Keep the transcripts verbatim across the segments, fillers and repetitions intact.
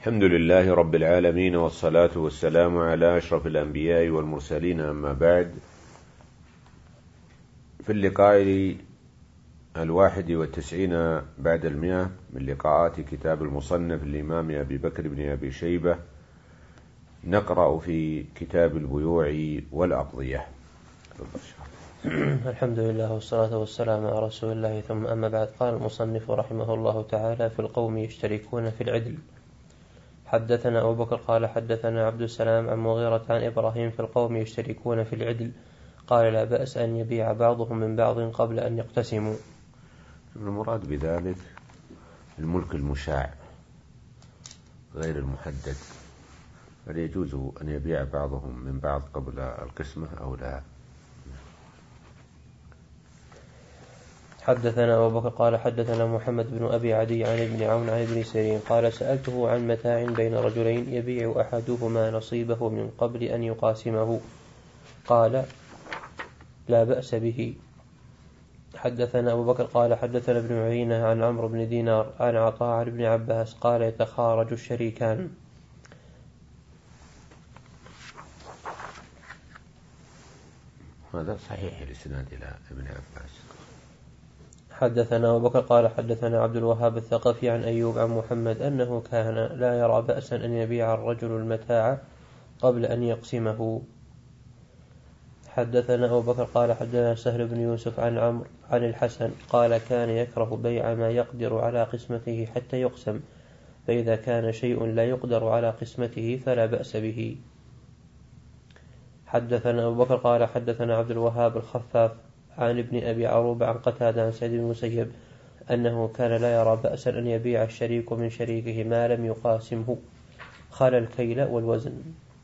الحمد لله رب العالمين، والصلاة والسلام على أشرف الأنبياء والمرسلين، أما بعد. في اللقاء الواحد والتسعين بعد المئة من لقاءات كتاب المصنف الإمام أبي بكر بن أبي شيبة، نقرأ في كتاب البيوع والأقضية. الحمد لله والصلاة والسلام على رسول الله، ثم أما بعد. قال المصنف رحمه الله تعالى: في القوم يشتركون في العدل. حدثنا أبو بكر قال حدثنا عبد السلام عن مغيرة عن إبراهيم: في القوم يشتركون في العدل. قال: لا بأس أن يبيع بعضهم من بعض قبل أن يقتسموا. المراد بذلك الملك المشاع غير المحدد، هل يجوز أن يبيع بعضهم من بعض قبل القسمة أو لا؟ حدثنا أبو بكر قال حدثنا محمد بن أبي عدي عن ابن عون عن ابن سيرين قال: سألته عن متاع بين رجلين يبيع أحدهما نصيبه من قبل أن يقاسمه، قال: لا بأس به. حدثنا أبو بكر قال حدثنا ابن عيينة عن عمرو بن دينار عن عطاء عن ابن عباس قال: يتخارج الشريكان. هذا صحيح الإسناد إلى ابن عباس. حدثنا أبو بكر قال حدثنا عبد الوهاب الثقفي عن أيوب عن محمد أنه كان لا يرى بأسا أن يبيع الرجل المتاع قبل أن يقسمه. حدثنا أبو بكر قال حدثنا سهل بن يوسف عن عمرو عن الحسن قال: كان يكره بيع ما يقدر على قسمته حتى يقسم، فإذا كان شيء لا يقدر على قسمته فلا بأس به. حدثنا أبو بكر قال حدثنا عبد الوهاب الخفاف عن ابن أبي عروبة عن قتادة عن سعيد بن المسيب أنه كان لا يرى بأسا أن يبيع الشريك من شريكه ما لم يقاسمه خلا الكيل والوزن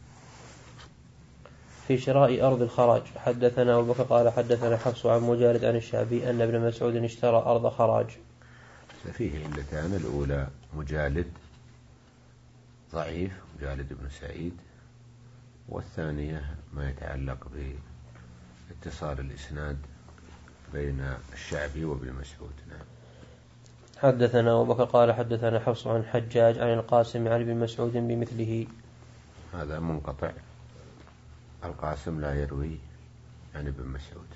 في شراء أرض الخراج. حدثنا أبو بكر قال حدثنا حفص عن مجالد عن الشعبي أن ابن مسعود اشترى أرض خراج. فيه علتان: الأولى مجالد ضعيف، مجالد بن سعيد، والثانية ما يتعلق باتصال الإسناد بين الشعبي وابن مسعود. نعم. حدثنا أبو بكر قال حدثنا حفص عن حجاج عن القاسم عن ابن مسعود بمثله. هذا منقطع، القاسم لا يروي عن ابن مسعود.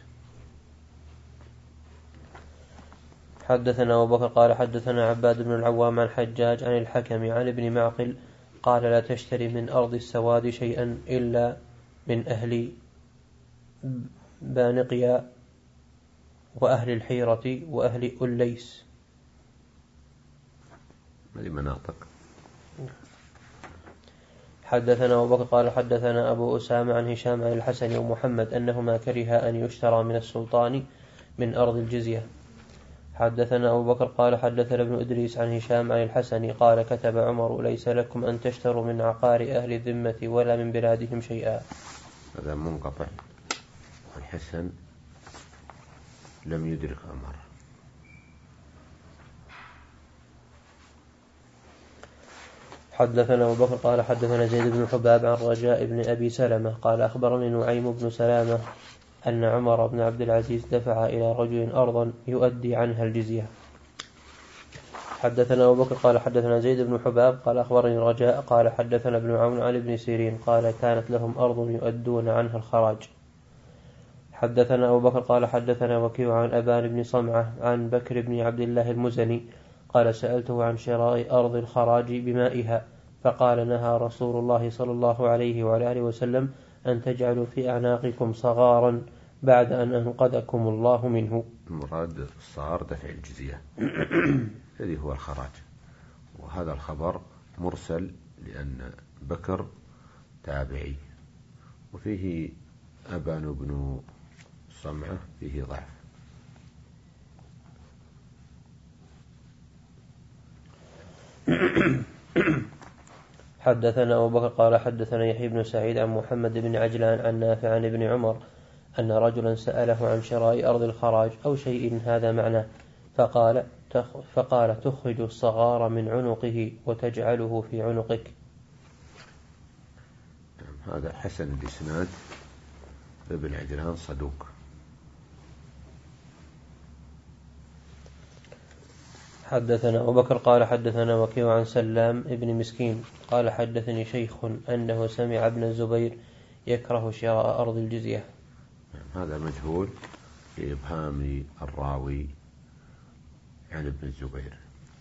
حدثنا أبو بكر قال حدثنا عباد بن العوام عن حجاج عن الحكم عن ابن معقل قال: لا تشتري من أرض السواد شيئا إلا من أهل بانقيا وأهل الحيرة وأهل أليس. هذه مناطق. حدثنا أبو بكر قال حدثنا أبو أسامة عن هشام عن الحسن ومحمد أنهما كره أن يشترى من السلطان من أرض الجزية. حدثنا أبو بكر قال حدثنا ابن إدريس عن هشام عن الحسن قال: كتب عمر: ليس لكم أن تشتروا من عقار أهل الذمة ولا من بلادهم شيئا. هذا منقطع، الحسن لم يدرك عمر. حدثنا أبو بكر قال حدثنا زيد بن حباب عن رجاء بن أبي سلمة قال: أخبرني نعيم بن سلامة أن عمر بن عبد العزيز دفع إلى رجل أرضا يؤدي عنها الجزية. حدثنا أبو بكر قال حدثنا زيد بن حباب قال: أخبرني رجاء قال حدثنا ابن عون عن ابن سيرين قال: كانت لهم أرض يؤدون عنها الخراج. حدثنا أبو بكر قال حدثنا وكيع عن أبان بن صمعة عن بكر بن عبد الله المزني قال: سألته عن شراء أرض الخراج بمائها، فقال: نهى رسول الله صلى الله عليه وعلى آله وسلم أن تجعلوا في أعناقكم صغارا بعد أن أنقذكم الله منه. المراد الصغار دفع الجزية الذي هو الخراج، وهذا الخبر مرسل لأن بكر تابعي، وفيه أبان بن صمعة فيه ضعف. حدثنا أبو بكر قال حدثنا يحيى بن سعيد عن محمد بن عجلان عن نافع عن ابن عمر أن رجلا سأله عن شراء أرض الخراج أو شيء هذا معناه، فقال فقال: تخرج الصغار من عنقه وتجعله في عنقك. هذا حسن الإسناد، ابن عجلان صدوق. حدثنا أبو بكر قال حدثنا وكيع عن سلام ابن مسكين قال حدثني شيخ أنه سمع ابن الزبير يكره شراء أرض الجزية. هذا مجهول في إبهام الراوي عن ابن الزبير.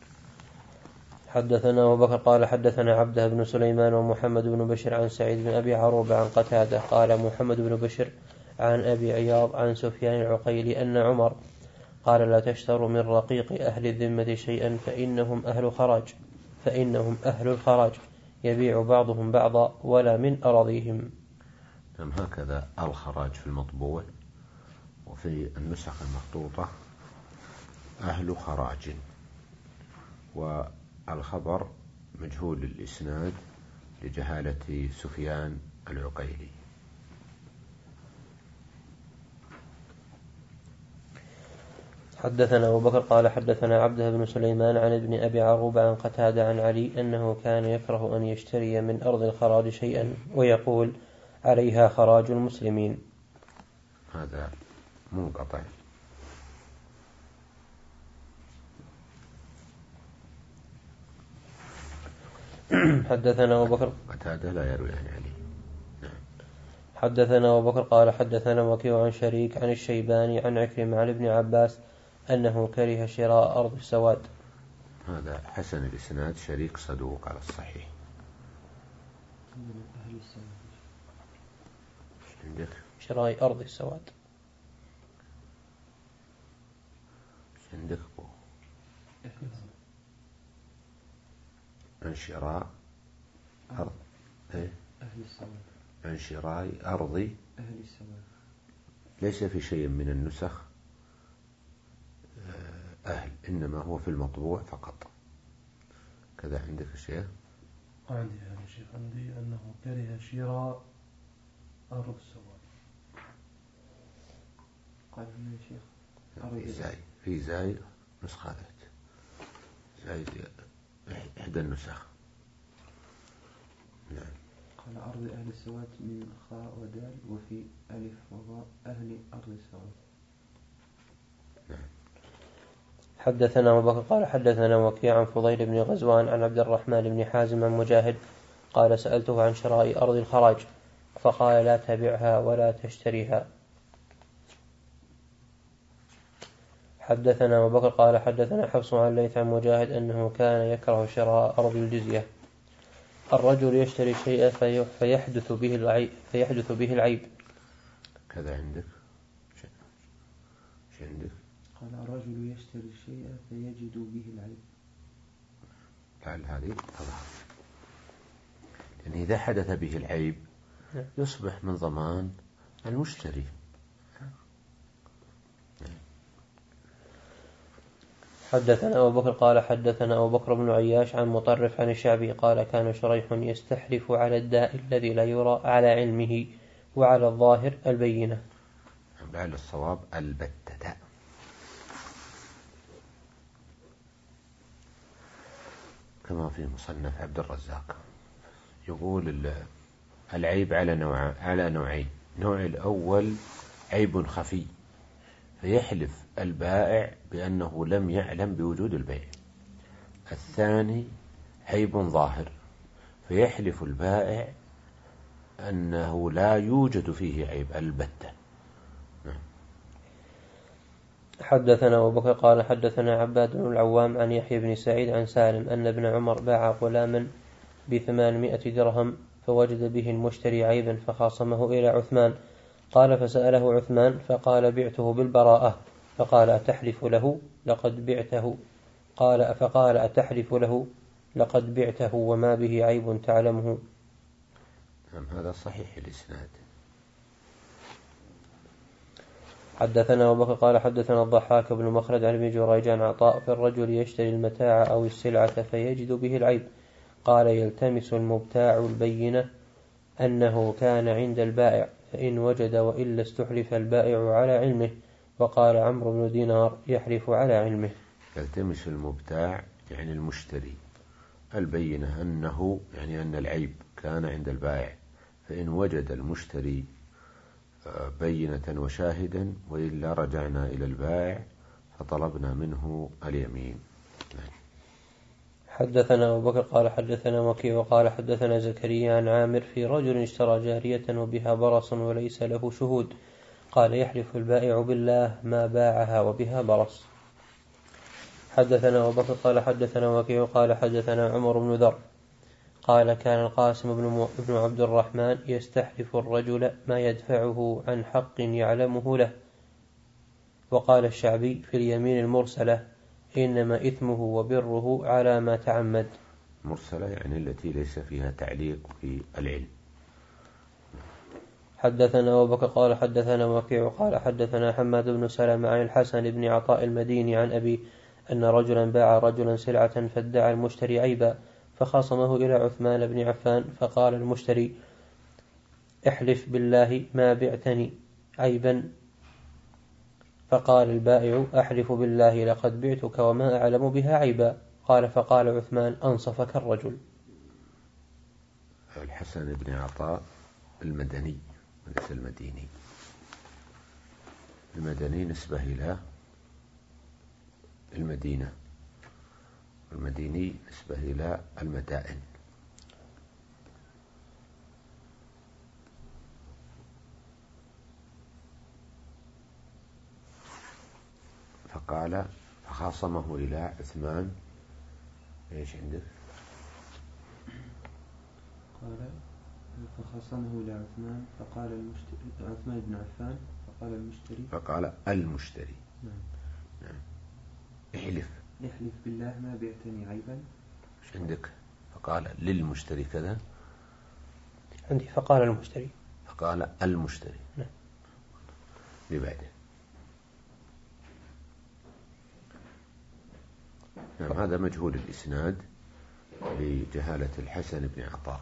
حدثنا أبو بكر قال حدثنا عبده بن سليمان ومحمد بن بشر عن سعيد بن أبي عروبة عن قتادة قال محمد بن بشر عن أبي عياض عن سفيان العقيلي أن عمر قال لا تشتروا من رقيق أهل الذمة شيئا فإنهم أهل خراج فإنهم أهل الخراج يبيع بعضهم بعضا ولا من أراضيهم. نعم، هكذا الخراج في المطبوع، وفي النسخ المخطوطة أهل خراج، والخبر مجهول الإسناد لجهالة سفيان العقيلي. حدثنا أبو بكر قال حدثنا عبده بن سليمان عن ابن أبي عروبة عن قتادة عن علي أنه كان يكره أن يشتري من أرض الخراج شيئا ويقول عليها خراج المسلمين. هذا منقطع. حدثنا أبو بكر قتادة لا يروي عن علي. حدثنا أبو بكر قال حدثنا وكيع عن شريك عن الشيباني عن عكرمة عن ابن عباس أنه كره شراء أرض السواد. هذا حسن الإسناد، شريك صدوق على الصحيح. عندك شراء أرض السواد عندك عن شراء أرض إيه؟ أهل السواد عن شراء أرض أهل السواد. ليس في شيء من النسخ أهل، إنما هو في المطبوع فقط. كذا عندك شيء؟ عندي يا شيخ، عندي أنه كره شراء أرض السواد. قال لنا شيخ في زاي في زاي نسخة زاي إحدى النسخ. نعم. قال أرض أهل السواد من خاء ودال، وفي ألف وضاء أهل أرض السواد. نعم. حدثنا أبو بكر قال حدثنا وكيع عن فضيل بن غزوان عن عبد الرحمن بن حازم عن مجاهد قال سألته عن شراء أرض الخراج فقال لا تبعها ولا تشتريها. حدثنا أبو بكر قال حدثنا حفص عن ليث عن مجاهد أنه كان يكره شراء أرض الجزية. الرجل يشتري شيئا فيحدث به العيب فيحدث به العيب. كذا عندك شيء عندك؟ قال الرجل يشتري شيئا فيجد به العيب. لعل هذه تظهر، يعني إذا حدث به العيب يصبح من ضمان المشتري. حدثنا أبو بكر قال حدثنا أبو بكر بن عياش عن مطرف عن الشعبي قال كان شريح يستحلف على الداء الذي لا يرى على علمه وعلى الظاهر البينة. لعل الصواب البتة. كما في مصنف عبد الرزاق يقول العيب على نوع على نوعين. النوع الأول عيب خفي فيحلف البائع بأنه لم يعلم بوجود البيع. الثاني عيب ظاهر فيحلف البائع أنه لا يوجد فيه عيب البتة. نعم. حدثنا أبو بكر قال حدثنا عباد بن العوام عن يحيى بن سعيد عن سالم أن ابن عمر باع غلاما بثمانمائة درهم فوجد به المشتري عيبا فخاصمه إلى عثمان قال فسأله عثمان فقال بعته بالبراءة فقال أتحلف له لقد بعته قال فقال أتحلف له لقد بعته وما به عيب تعلمه. نعم، هذا صحيح الإسناد. حدثنا أبو بكر قال حدثنا الضحاك بن مخلد عن ابن جريج عن عطاء في الرجل يشتري المتاع أو السلعة فيجد به العيب قال يلتمس المبتاع البينة أنه كان عند البائع فإن وجد وإلا استحلف البائع على علمه. وقال عمرو بن دينار يحلف على علمه. يلتمس المبتاع يعني المشتري البينة أنه يعني أن العيب كان عند البائع، فإن وجد المشتري بينة وشاهدا وإلا رجعنا إلى البائع فطلبنا منه اليمين. حدثنا أبو بكر قال حدثنا وكيع وقال حدثنا زكريا عن عامر في رجل اشترى جارية وبها برص وليس له شهود، قال يحلف البائع بالله ما باعها وبها برص. حدثنا أبو بكر قال حدثنا وكيع قال حدثنا عمر بن ذر قال كان القاسم بن عبد الرحمن يستحلف الرجل ما يدفعه عن حق يعلمه له. وقال الشعبي في اليمين المرسلة إنما إثمه وبره على ما تعمد. مرسلة يعني التي ليس فيها تعليق في العلم. حدثنا أبو بكر قال حدثنا وكيع قال حدثنا حماد بن سلمة عن الحسن بن عطاء المديني عن أبي أن رجلا باع رجلا سلعة فادعى المشتري عيبا فخاصمه إلى عثمان بن عفان فقال المشتري احلف بالله ما بعتني عيبا، فقال البائع أحلف بالله لقد بعتك وما أعلم بها عيبا. قال فقال عثمان أنصفك الرجل. الحسن بن عطاء المدني وليس المديني. المدني نسبة إلى المدينة، والمديني نسبة إلى المدائن. فقال فخاصمه إلى عثمان. إيش عندك؟ قال فخاصمه إلى عثمان فقال المشتري عثمان بن عفان فقال المشتري فقال المشتري نعم نعم احلف احلف بالله ما بعتني عيبا. إيش عندك؟ فقال للمشتري كذا. عندي فقال المشتري فقال المشتري نعم ببعده. نعم هذا مجهول الإسناد لجهالة الحسن بن عطاء.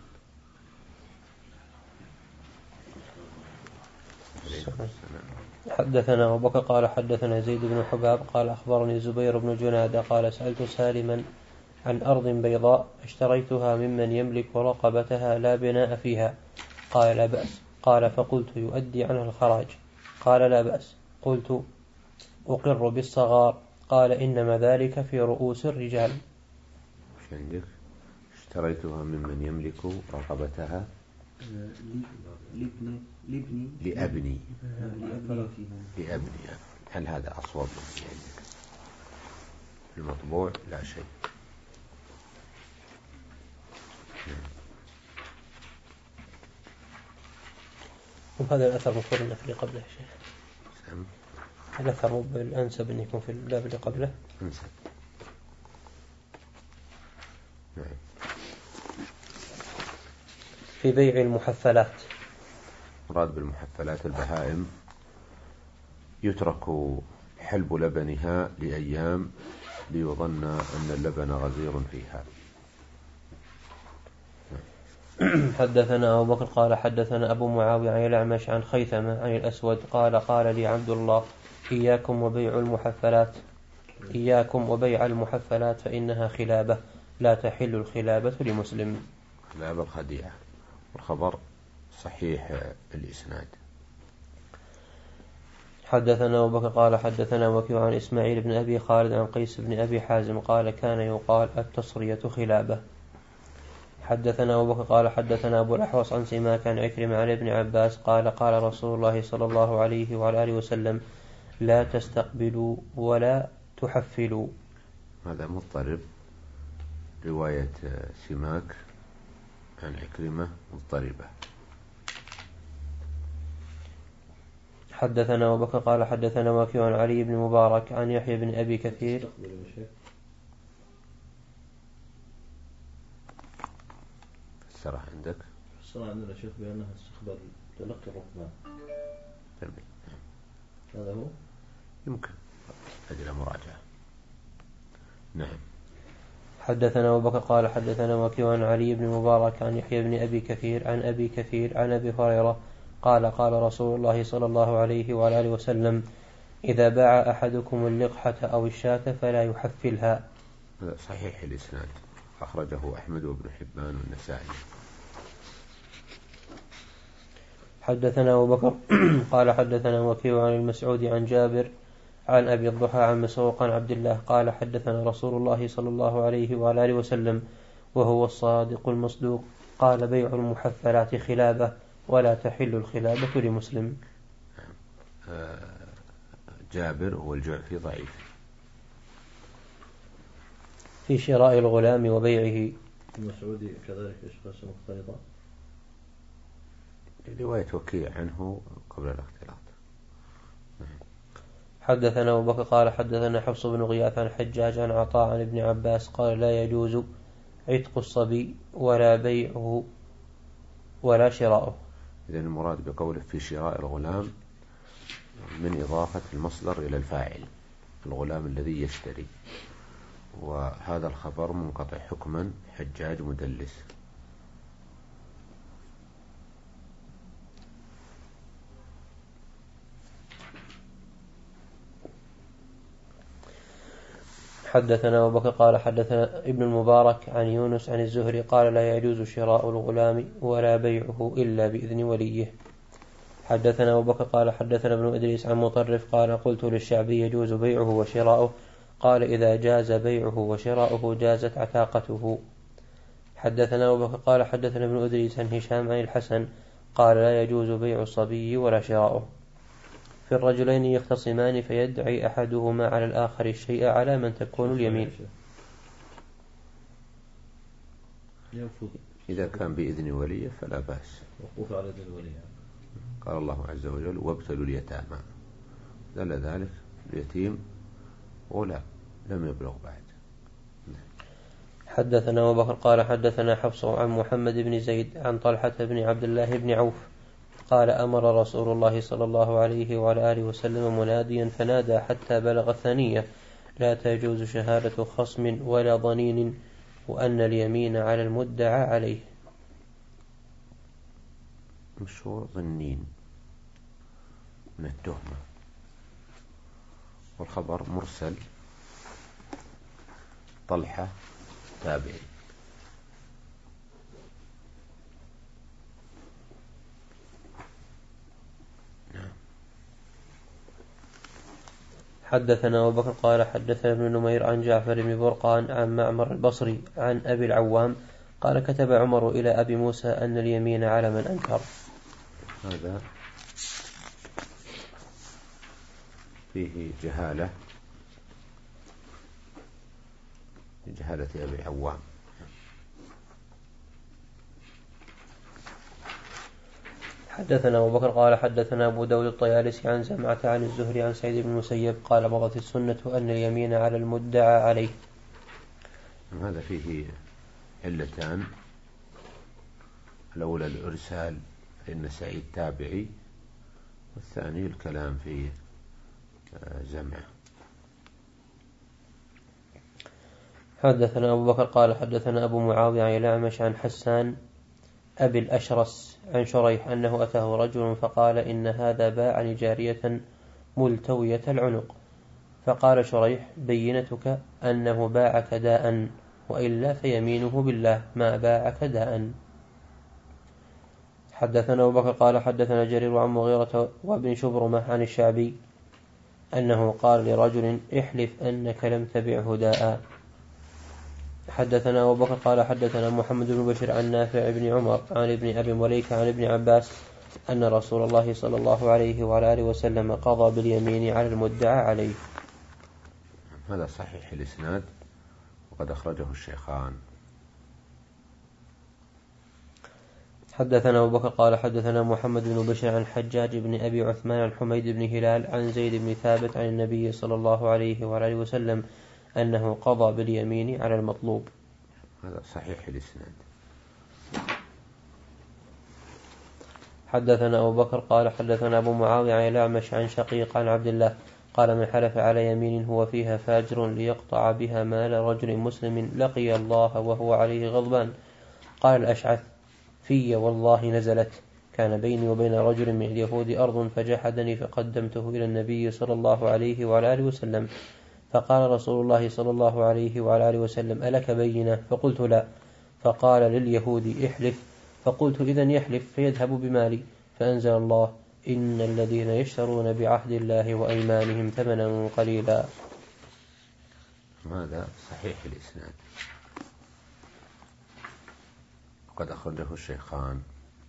حدثنا أبو بكر قال حدثنا زيد بن حباب قال أخبرني زبير بن جنادة قال سألت سالما عن أرض بيضاء اشتريتها ممن يملك رقبتها لا بناء فيها، قال لا بأس. قال فقلت يؤدي عنها الخراج؟ قال لا بأس. قلت أقر بالصغار؟ قال إنما ذلك في رؤوس الرجال. ايش عندك؟ اشتريتها ممن يملك رقبتها لابني لابني لأبني لأبني فيها لأبني. هل هذا أصوب في عندك؟ المطبوع لا شيء. وهذا الأثر مفروض أنه في اللي قبله شيء. سم. الأثر مو بالأنسب أن يكون في الباب اللي قبله. أنسب. نعم. في بيع المحفلات. مراد بالمحفلات البهائم يترك حلب لبنها لأيام ليظن أن اللبن غزير فيها. حدثنا أبو بكر قال حدثنا أبو معاوية عن الأعمش عن خيثمة عن الأسود قال قال لي عبد الله إياكم وبيع المحفلات إياكم وبيع المحفلات فإنها خلابة لا تحل الخلابة لمسلم. خلابة الخديعة. والخبر صحيح الإسناد. حدثنا أبو بكر قال حدثنا وكيع عن إسماعيل بن أبي خالد عن قيس بن أبي حازم قال كان يقال التصرية خلابة. حدثنا أبو بكر قال حدثنا أبو الأحوص عن سماك عن عكرمة عن ابن عباس قال قال رسول الله صلى الله عليه وعلى آله وسلم لا تستقبلوا ولا تحفلوا. هذا مضطرب. رواية سماك عن عكرمة مضطربة. حدثنا أبو بكر قال حدثنا وكيع عن علي بن مبارك عن يحيى بن أبي كثير. السرح عندك؟ السرح عندنا شيخ بأنها استقبال تلقي الركبان. هذا هو؟ يمكن أجل مراجعة. نعم. حدثنا أبو بكر قال حدثنا وكيع عن علي بن مبارك عن يحيى بن أبي كثير عن أبي كثير عن أبي هريرة قال قال رسول الله صلى الله عليه وعلى آله وسلم إذا باع أحدكم اللقحة أو الشاة فلا يحفلها. هذا صحيح الإسناد، أخرجه أحمد وابن حبان والنسائي. حدثنا أبو بكر قال حدثنا وكيع عن المسعود عن جابر عن أبي الضحى عن مسروق عن عبد الله قال حدثنا رسول الله صلى الله عليه وعلى آله وسلم وهو الصادق المصدوق قال بيع المحفلات خلابة ولا تحل الخلابة لمسلم. جابر والجعفي ضعيف. في شراء الغلام وبيعه. المسعودي كذلك أشخاص مختلطة. رواية وكيع عنه قبل الاختلاط. حدثنا أبو بكر قال حدثنا حفص بن غياث عن حجاج عن عطاء عن ابن عباس قال لا يجوز عتق الصبي ولا بيعه ولا شراؤه. إذن المراد بقوله في شراء الغلام من إضافة المصدر إلى الفاعل الغلام الذي يشتري، وهذا الخبر منقطع حكما حجاج مدلس. حدثنا أبو بكر قال حدثنا ابن المبارك عن يونس عن الزهري قال لا يجوز شراء الغلام ولا بيعه إلا بإذن وليه. حدثنا أبو بكر قال حدثنا ابن إدريس عن مطرف قال قلت للشعبي يجوز بيعه وشراؤه قال إذا جاز بيعه وشراؤه جازت عتاقته. حدثنا أبو بكر قال حدثنا ابن إدريس عن هشام عن الحسن قال لا يجوز بيع الصبي ولا شراؤه. في الرجلين يختصمان فيدعي أحدهما على الآخر الشيء على من تكون اليمين. إذا كان بإذن وليه فلا بأس. وقوف على إذن وليه. قال الله عز وجل وابتلوا اليتامى، دل ذلك اليتيم غلام لم يبلغ بعد. حدثنا أبو بكر قال حدثنا حفص عن محمد بن زيد عن طلحة بن عبد الله بن عوف قال أمر رسول الله صلى الله عليه وعلى آله وسلم مناديا فنادى حتى بلغ الثانية لا تجوز شهادة خصم ولا ضنين وأن اليمين على المدعى عليه. مشهور ظنين من التهمة، والخبر مرسل طلحة تابعي. حدثنا أبو بكر قال حدثنا ابن نمير عن جعفر بن برقان عن معمر البصري عن أبي العوام قال كتب عمر إلى أبي موسى أن اليمين على من أنكر. هذا فيه جهالة جهالة أبي العوام. حدثنا أبو بكر قال حدثنا أبو داود الطيالسي عن زمعة عن الزهري عن سعيد بن المسيب قال مضت السنة أن اليمين على المدعى عليه. هذا فيه علتان، الأولى الإرسال فإن سعيد تابعي، والثاني الكلام في زمعة. حدثنا أبو بكر قال حدثنا أبو معاوية عن الأعمش عن حسان أبي الأشرس عن شريح أنه أتاه رجل فقال إن هذا باعني جارية ملتوية العنق، فقال شريح بينتك أنه باعك داء وإلا فيمينه بالله ما باعك داء. حدثنا أبو بكر قال حدثنا جرير عن مغيرة وابن شبرمة عن الشعبي أنه قال لرجل احلف أنك لم تبعه داء. حدثنا أبو بكر قال حدثنا محمد بن بشير عن نافع بن عمر عن ابن أبي مليكة عن ابن عباس أن رسول الله صلى الله عليه وعلى آله وسلم قضى باليمين على المدعى عليه. هذا صحيح الإسناد وقد أخرجه الشيخان. حدثنا أبو بكر قال حدثنا محمد بن بشير عن حجاج بن أبي عثمان عن حميد بن هلال عن زيد بن ثابت عن النبي صلى الله عليه وعلى آله وسلم أنه قضى باليمين على المطلوب. هذا صحيح الإسناد. حدثنا أبو بكر قال حدثنا أبو معاوية عن الأعمش عن شقيق عن عبد الله قال من حلف على يمين هو فيها فاجر ليقطع بها مال رجل مسلم لقي الله وهو عليه غضبان. قال الأشعث في والله نزلت كان بيني وبين رجل من اليهود أرض فجحدني فقدمته إلى النبي صلى الله عليه وعلى آله وسلم فقال رسول الله صلى الله عليه وعلى آله وسلم ألك بينة؟ فقلت لا. فقال لليهود احلف، فقلت إذن يحلف فيذهب بمالي، فأنزل الله إن الذين يشترون بعهد الله وأيمانهم ثمنا قليلا. هذا صحيح الإسناد، وقد أخرجه الشيخان.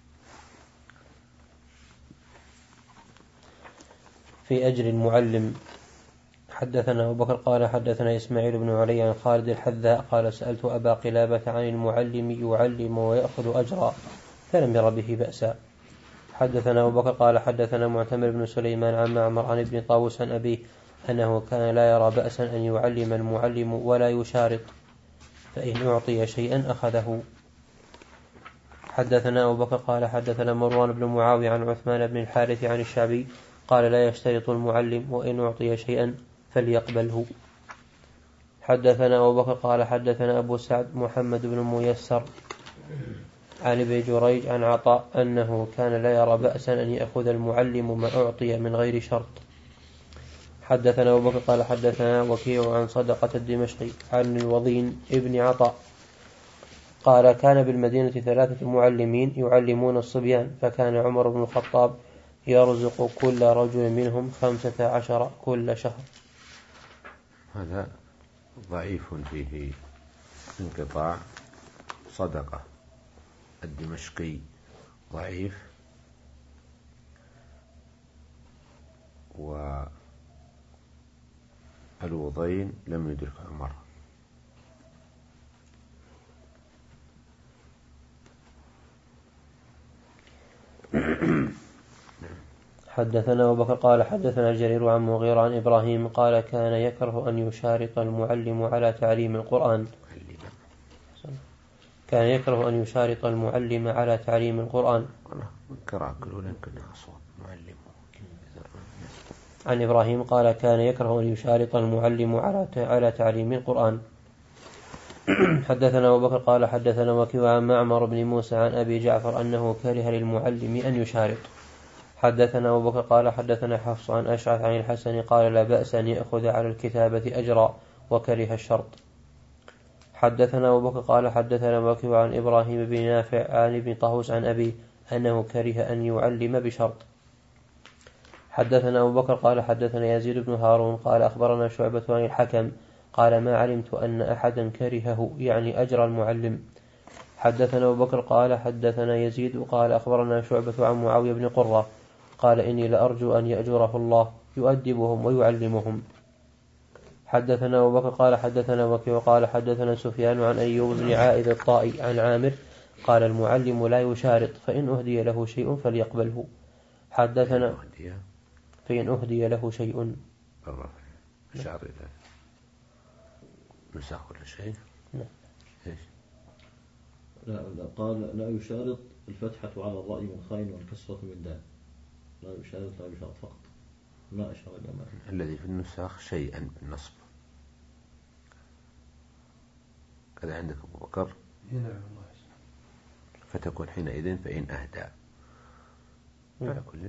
في أجر المعلم. حدثنا أبو بكر قال حدثنا إسماعيل بن علي عن خالد الحذاء قال سألت أبا قلابة عن المعلم يعلم ويأخذ أجرا فلم ير به بأسا. حدثنا أبو بكر قال حدثنا معتمر بن سليمان عن معمر عن ابن طاووس عن أبيه أنه كان لا يرى بأسا أن يعلم المعلم ولا يشارط، فإن أعطي شيئا أخذه. حدثنا أبو بكر قال حدثنا مروان بن معاوية عن عثمان بن الحارث عن الشعبي قال لا يشترط المعلم وإن أعطي شيئا فليقبله. حدثنا أبو بكر قال حدثنا أبو سعد محمد بن ميسر عن ابن جريج عن عطاء أنه كان لا يرى بأسا أن يأخذ المعلم ما أعطي من غير شرط. حدثنا أبو بكر قال حدثنا وكيع عن صدقة الدمشقي عن الوضين ابن عطاء قال كان بالمدينة ثلاثة معلمين يعلمون الصبيان، فكان عمر بن الخطاب يرزق كل رجل منهم خمسة عشر كل شهر. هذا ضعيف فيه انقطاع. صدقة الدمشقي ضعيف، والوضين لم يدرك عمر. حدثنا أبو بكر قال حدثنا جرير عن مغيرة عن إبراهيم قال كان يكره أن يشارط المعلم على تعليم القرآن كان يكره أن يشارط المعلم على تعليم القرآن. عن إبراهيم قال كان يكره أن يشارط المعلم على تعليم القرآن. حدثنا أبو بكر قال حدثنا وكيع عن معمر بن موسى عن أبي جعفر أنه كره للمعلم أن يشارط. حدثنا أبو بكر قال حدثنا حفص عن أشعث عن الحسن قال لا بأس أن يأخذ على الكتابة أجرا وكره الشرط. حدثنا أبو بكر قال حدثنا وكيع عن إبراهيم بن نافع عن ابن طاووس عن أبيه أنه كره أن يعلم بشرط. حدثنا أبو بكر قال حدثنا يزيد بن هارون قال أخبرنا شعبة عن الحكم قال ما علمت أن أحدا كرهه يعني أجر المعلم. حدثنا أبو بكر قال حدثنا يزيد قال أخبرنا شعبة عن معاوية بن قرة قال إني لأرجو أن يأجره الله يؤدبهم ويعلمهم. حدثنا أبو بكر قال حدثنا وكيع قال حدثنا سفيان عن أيوب بن عائذ الطائي عن عامر قال المعلم لا يشارط فإن أهدي له شيء فليقبله. حدثنا فإن أهدي له شيء شعر إذا مساق ولا شيء لا لا قال لا يشارط الفتحة على الرأي من خاين والكسرة من دال. لا يشارط لا يشارط فقط ما أشار إلى ما الذي في النساخ شيئا بالنصب كذا عندك أبو بكر فتكون حينئذ فإن أهدى على كل.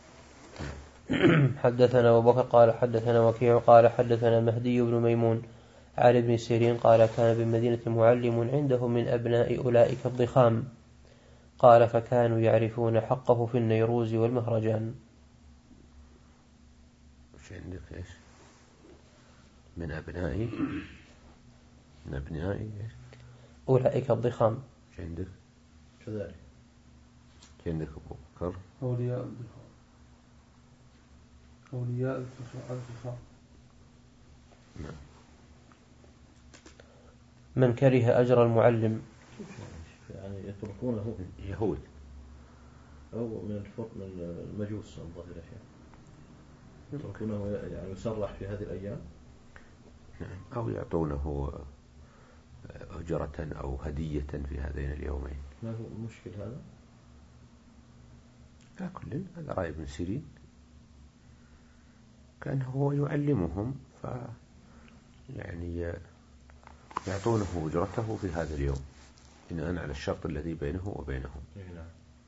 حدثنا أبو بكر قال حدثنا وكيع قال حدثنا مهدي بن ميمون عن ابن سيرين قال كان بالمدينة معلم عنده من أبناء أولئك الضخام قال فكانوا يعرفون حقه في النيروز والمهرجان. وش عندك إيش من أبنائي من أبنائي إيش أولئك الضخام وش عندك كذلك وش عندك أبو بكر أولياء الضخام أولياء الضخام نعم. من كره أجر المعلم يعني يتركونه يهود أو من الفرق من المجوس الظاهرة يتركونه يعني يسرح في هذه الأيام أو يعطونه أجرة أو هدية في هذين اليومين. ما هو المشكل هذا؟ لا كل هذا رأي ابن سيرين كان هو يعلمهم ف يعني يعطونه أجرته في هذا اليوم بناء على الشرط الذي بينه وبينهم. نعم.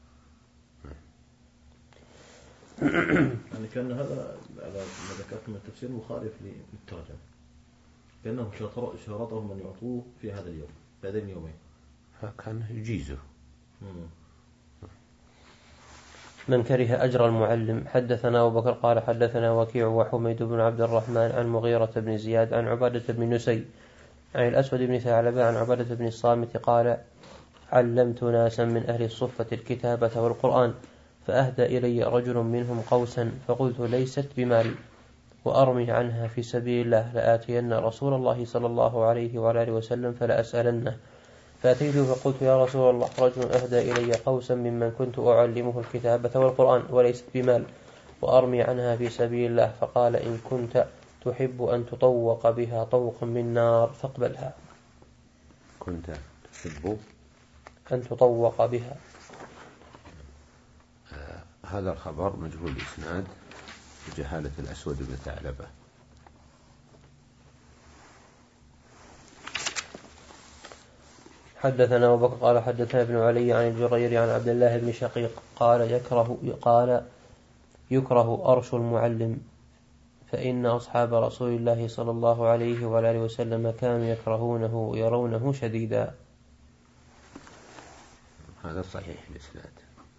يعني كان هذا على ما ذكرت من التفسير مخالف للترجمة لأنه شرطهم أن يعطوه في هذا اليوم في هذين اليومين فكان يجيزه. من كره أجر المعلم. حدثنا أبو بكر قال حدثنا وكيع وحميد بن عبد الرحمن عن مغيرة بن زياد عن عبادة بن نسي عن الأسود بن ثعلبة عن عبادة بن الصامت قال علمت ناسا من أهل الصفة الكتابة والقرآن فأهدى إلي رجل منهم قوسا فقلت ليست بمال وأرمي عنها في سبيل الله لآتين رسول الله صلى الله عليه وعلى آله وسلم فلأسألنه فأتيته فقلت يا رسول الله رجل أهدى إلي قوسا ممن كنت أعلمه الكتابة والقرآن وليست بمال وأرمي عنها في سبيل الله فقال إن كنت تحب أن تطوق بها طوق من نار فاقبلها. كنت تحب أن تطوق بها. آه هذا الخبر مجهول الإسناد بجهالة الأسود بن ثعلبة. حدثنا أبو بكر قال حدثنا ابن علي عن الجرير عن عبد الله بن شقيق قال يكره قال يكره أرش المعلم فإن أصحاب رسول الله صلى الله عليه وعلى آله وسلم كانوا يكرهونه ويرونه شديدا. هذا صحيح الإسناد.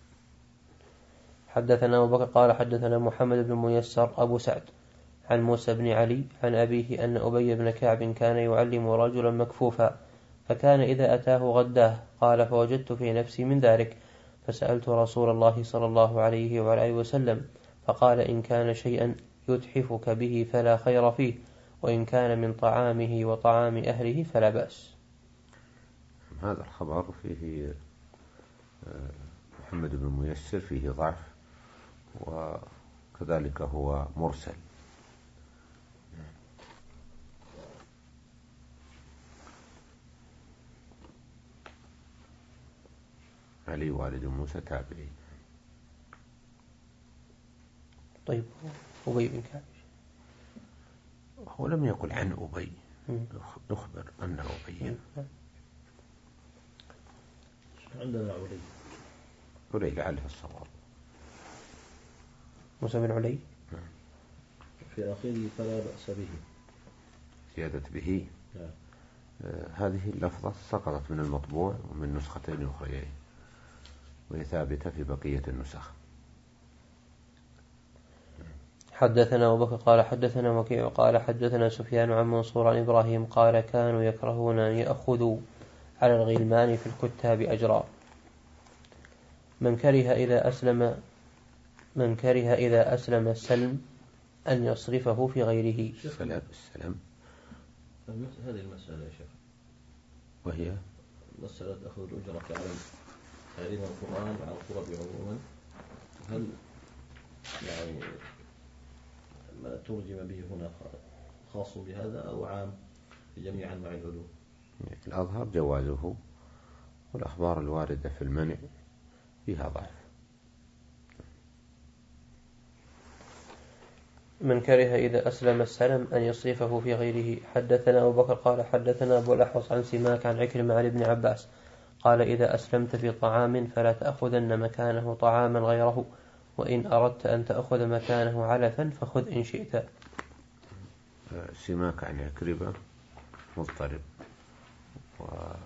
حدثنا أبو بكر قال حدثنا محمد بن ميسر أبو سعد عن موسى بن علي عن أبيه أن أبي بن كعب كان يعلم رجلا مكفوفا فكان إذا أتاه غداه قال فوجدت في نفسي من ذلك فسألت رسول الله صلى الله عليه وعلى آله وسلم فقال إن كان شيئا يتحفك به فلا خير فيه وإن كان من طعامه وطعام أهله فلا بأس. هذا الخبر فيه محمد بن ميسر فيه ضعف وكذلك هو مرسل. علي والد موسى تابعي. طيب أبي بن كعب هو لم يقل عن أبي يخبر أنه أبي. عندنا علي علي لعله الصواب. موسى بن علي في آخره فلا بأس به زيادة به. آه هذه اللفظة سقطت من المطبوع ومن نسختين أخريين وهي ثابتة في بقية النسخ. حدثنا أبو بكر قال حدثنا وكيع قال حدثنا سفيان عن منصور عن إبراهيم قال كانوا يكرهون أن يأخذوا على الغلمان في الكتاب أجرا. من كره إذا أسلم من كره إذا أسلم السلم أن يصرفه في غيره. السلام السلام هذه المسألة يا شيخ وهي مسألة أخذ الأجرة على تعليم القرآن وعلى القرب عموما هل يعني ما ترجم به هنا خاص بهذا أو عام بجميع أنواع العلوم؟ الأظهر جوازه والأخبار الواردة في المنع فيها ضعف. من كره إذا أسلم السلم أن يصرفه في غيره. حدثنا أبو بكر قال حدثنا أبو الأحوص عن سماك عن عكرمة عن ابن عباس قال إذا أسلمت في طعام فلا تأخذن مكانه طعاما غيره وإن أردت أن تأخذ مكانه علفا فخذ إن شئت. سماك عن عكرمة مضطرب و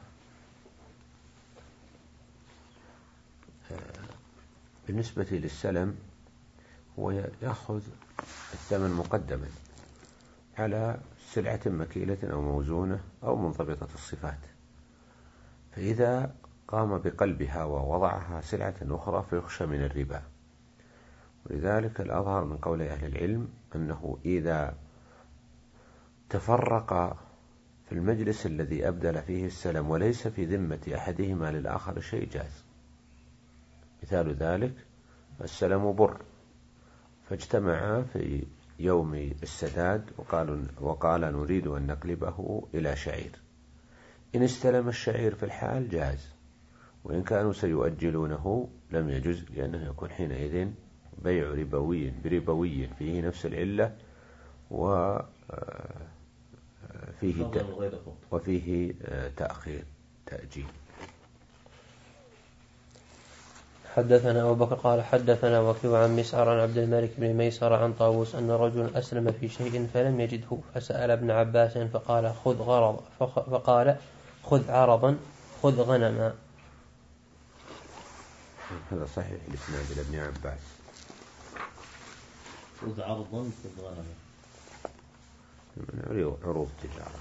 بالنسبة للسلم هو يأخذ الثمن مقدما على سلعة مكيلة أو موزونة أو منضبطة الصفات، فإذا قام بقلبها ووضعها سلعة أخرى فيخشى من الربا. ولذلك الأظهر من قول أهل العلم أنه إذا تفرق في المجلس الذي أبدل فيه السلم وليس في ذمة أحدهما للآخر شيء جاز. مثال ذلك السلم بر فاجتمعا في يوم السداد وقالوا وقال نريد أن نقلبه إلى شعير. إن استلم الشعير في الحال جاز، وإن كانوا سيؤجلونه لم يجز، لأنه يكون حينئذ بيع ربوي بربوي فيه نفس العلة وفيه وفيه تأخير تأجيل. حدثنا أبو بكر قال حدثنا وكيع عن مسعر عن عبد الملك بن ميسر عن طاووس أن رجلا أسلم في شيء فلم يجده فسأل ابن عباس فقال خذ غرض فقال خذ عرضا خذ غنما. هذا صحيح الإسناد إلى ابن عباس. خذ عرضا خذ غنما من عروض تجارة.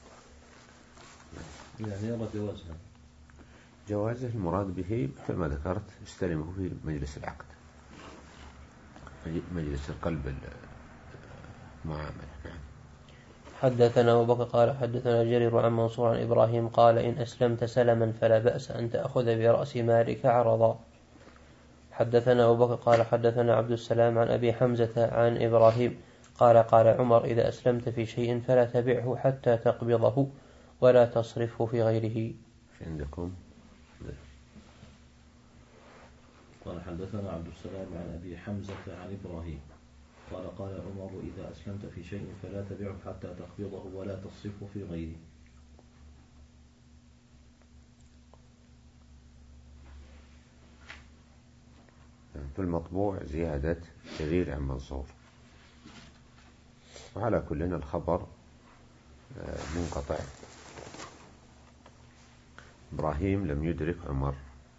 يعني يرى جوازها. جوازه المراد به مثل ما ذكرت استلمه في مجلس العقد، مجلس القلب المعاملة. نعم. حدثنا أبو بكر قال حدثنا جرير عن منصور عن إبراهيم قال إن أسلمت سلما فلا بأس أن تأخذ برأس مالك عرضا. حدثنا أبو بكر قال حدثنا عبد السلام عن أبي حمزة عن إبراهيم قال قال عمر إذا أسلمت في شيء فلا تبعه حتى تقبضه ولا تصرفه في غيره. عندكم قال حدثنا عبد السلام عن أبي حمزة عن إبراهيم قال قال عمر إذا أسلمت في شيء فلا تبعه حتى تقبضه ولا تصرفه في غيره. في المطبوع زيادة جرير عن منصور، وعلى كلنا الخبر منقطع. إبراهيم لم يدرك عمر.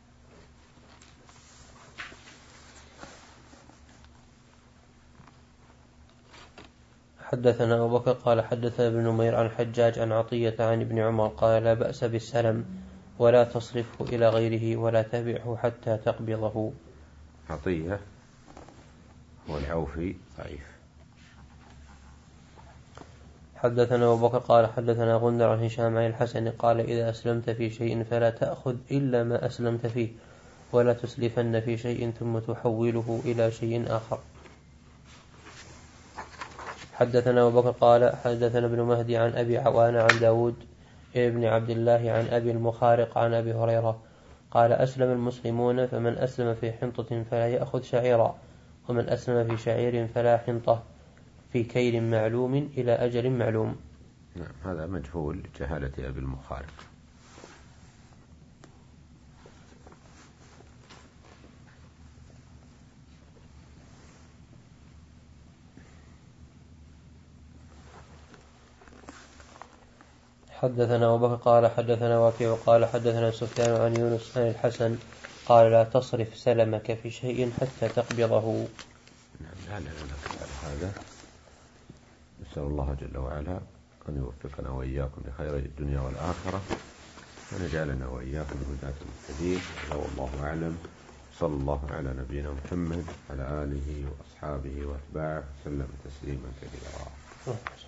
حدثنا أبو بكر قال حدثنا ابن نمير عن حجاج عن عطية عن ابن عمر قال لا بأس بالسلم ولا تصرفه إلى غيره ولا تبعه حتى تقبضه. عطية هو العوفي ضعيف. حدثنا أبو بكر قال حدثنا غندر عن هشام عن الحسن قال إذا أسلمت في شيء فلا تأخذ إلا ما أسلمت فيه ولا تسلفن في شيء ثم تحوله إلى شيء آخر. حدثنا أبو بكر قال حدثنا ابن مهدي عن أبي عوان عن داود ابن عبد الله عن أبي المخارق عن أبي هريرة قال أسلم المسلمون فمن أسلم في حنطة فلا يأخذ شعيرا ومن أسلم في شعير فلا حنطة في كيل معلوم إلى أجل معلوم. نعم هذا مجهول جهالة أبي المخارق. حدثنا أبو بكر قال حدثنا وكيع قال حدثنا سفيان عن يونس عن الحسن قال لا تصرف سلمك في شيء حتى تقبضه. نعم لا لا لا هذا. نسأل الله جل وعلا أن يوفقنا وإياكم لخير الدنيا والآخرة وأن يجعلنا وإياكم هداة المهتدين. والله أعلم. صلى الله على نبينا محمد على آله وأصحابه وأتباعه وسلم تسليما كثيرا.